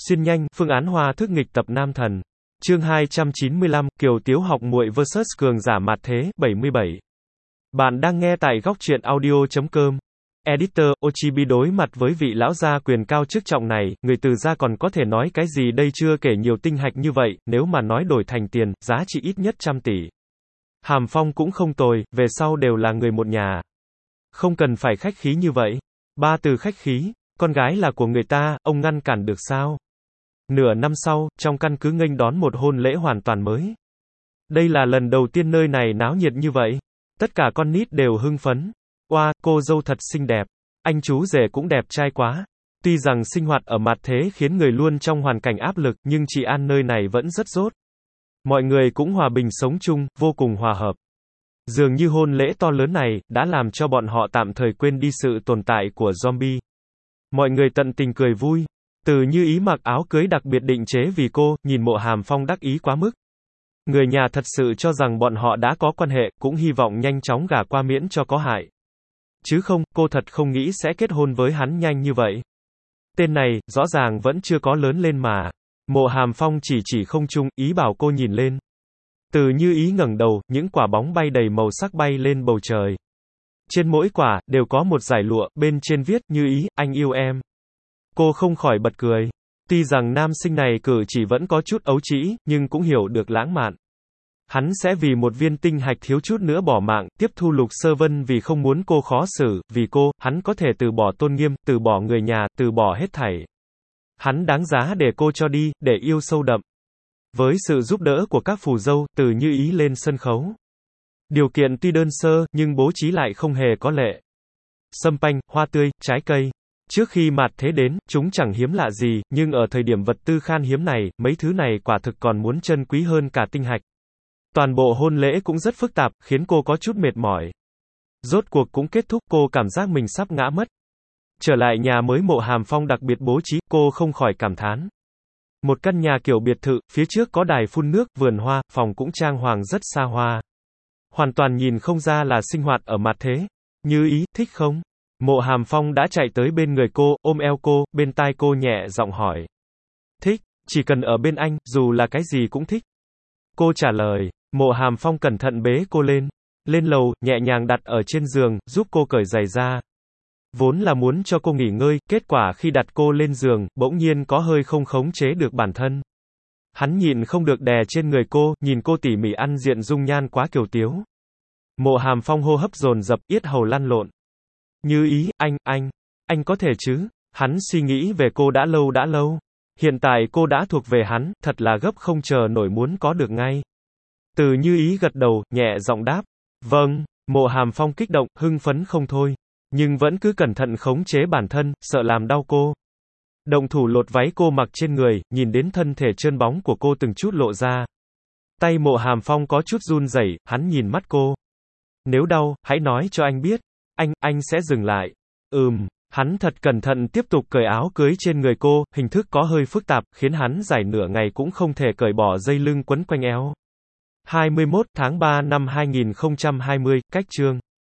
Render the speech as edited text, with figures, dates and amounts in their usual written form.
Xin nhanh, phương án Hoa thức nghịch tập Nam Thần. Chương 295, Kiều Tiếu học muội vs cường giả mạt thế, 77. Bạn đang nghe tại góc truyện audio.com. Editor, Ochibi đối mặt với vị lão gia quyền cao chức trọng này, người từ gia còn có thể nói cái gì đây chưa kể nhiều tinh hạch như vậy, nếu mà nói đổi thành tiền, giá trị ít nhất 100 tỷ. Hàm Phong cũng không tồi, về sau đều là người một nhà. Không cần phải khách khí như vậy. Ba từ khách khí, con gái là của người ta, ông ngăn cản được sao? Nửa năm sau, trong căn cứ nghênh đón một hôn lễ hoàn toàn mới. Đây là lần đầu tiên nơi này náo nhiệt như vậy. Tất cả con nít đều hưng phấn. Oa, cô dâu thật xinh đẹp. Anh chú rể cũng đẹp trai quá. Tuy rằng sinh hoạt ở mặt thế khiến người luôn trong hoàn cảnh áp lực, nhưng chị An nơi này vẫn rất dốt. Mọi người cũng hòa bình sống chung, vô cùng hòa hợp. Dường như hôn lễ to lớn này, đã làm cho bọn họ tạm thời quên đi sự tồn tại của zombie. Mọi người tận tình cười vui. Từ Như Ý mặc áo cưới đặc biệt định chế vì cô, nhìn Mộ Hàm Phong đắc ý quá mức. Người nhà thật sự cho rằng bọn họ đã có quan hệ, cũng hy vọng nhanh chóng gả qua miễn cho có hại. Chứ không, cô thật không nghĩ sẽ kết hôn với hắn nhanh như vậy. Tên này, rõ ràng vẫn chưa có lớn lên mà. Mộ Hàm Phong chỉ không trung, ý bảo cô nhìn lên. Từ Như Ý ngẩng đầu, những quả bóng bay đầy màu sắc bay lên bầu trời. Trên mỗi quả, đều có một dải lụa, bên trên viết, Như Ý, anh yêu em. Cô không khỏi bật cười. Tuy rằng nam sinh này cử chỉ vẫn có chút ấu trĩ, nhưng cũng hiểu được lãng mạn. Hắn sẽ vì một viên tinh hạch thiếu chút nữa bỏ mạng, tiếp thu Lục Sơ Vân vì không muốn cô khó xử, vì cô, hắn có thể từ bỏ tôn nghiêm, từ bỏ người nhà, từ bỏ hết thảy. Hắn đáng giá để cô cho đi, để yêu sâu đậm. Với sự giúp đỡ của các phù dâu, Từ Như Ý lên sân khấu. Điều kiện tuy đơn sơ, nhưng bố trí lại không hề có lệ. Sâm panh, hoa tươi, trái cây. Trước khi mạt thế đến, chúng chẳng hiếm lạ gì, nhưng ở thời điểm vật tư khan hiếm này, mấy thứ này quả thực còn muốn trân quý hơn cả tinh hạch. Toàn bộ hôn lễ cũng rất phức tạp, khiến cô có chút mệt mỏi. Rốt cuộc cũng kết thúc, cô cảm giác mình sắp ngã mất. Trở lại nhà mới Mộ Hàm Phong đặc biệt bố trí, cô không khỏi cảm thán. Một căn nhà kiểu biệt thự, phía trước có đài phun nước, vườn hoa, phòng cũng trang hoàng rất xa hoa. Hoàn toàn nhìn không ra là sinh hoạt ở mặt thế. Như Ý, thích không? Mộ Hàm Phong đã chạy tới bên người cô, ôm eo cô, bên tai cô nhẹ giọng hỏi. Thích, chỉ cần ở bên anh, dù là cái gì cũng thích. Cô trả lời. Mộ Hàm Phong cẩn thận bế cô lên. Lên lầu, nhẹ nhàng đặt ở trên giường, giúp cô cởi giày ra. Vốn là muốn cho cô nghỉ ngơi, kết quả khi đặt cô lên giường, bỗng nhiên có hơi không khống chế được bản thân. Hắn nhịn không được đè trên người cô, nhìn cô tỉ mỉ ăn diện dung nhan quá kiều tiếu. Mộ Hàm Phong hô hấp dồn dập, yết hầu lăn lộn. Như Ý, anh có thể chứ? Hắn suy nghĩ về cô đã lâu. Hiện tại cô đã thuộc về hắn, thật là gấp không chờ nổi muốn có được ngay. Từ Như Ý gật đầu, nhẹ giọng đáp. Vâng, Mộ Hàm Phong kích động, hưng phấn không thôi. Nhưng vẫn cứ cẩn thận khống chế bản thân, sợ làm đau cô. Động thủ lột váy cô mặc trên người, nhìn đến thân thể trơn bóng của cô từng chút lộ ra. Tay Mộ Hàm Phong có chút run rẩy, hắn nhìn mắt cô. Nếu đau, hãy nói cho anh biết. Anh sẽ dừng lại. Hắn thật cẩn thận tiếp tục cởi áo cưới trên người cô, hình thức có hơi phức tạp, khiến hắn giải nửa ngày cũng không thể cởi bỏ dây lưng quấn quanh eo. 21 tháng 3 năm 2020, cách chương.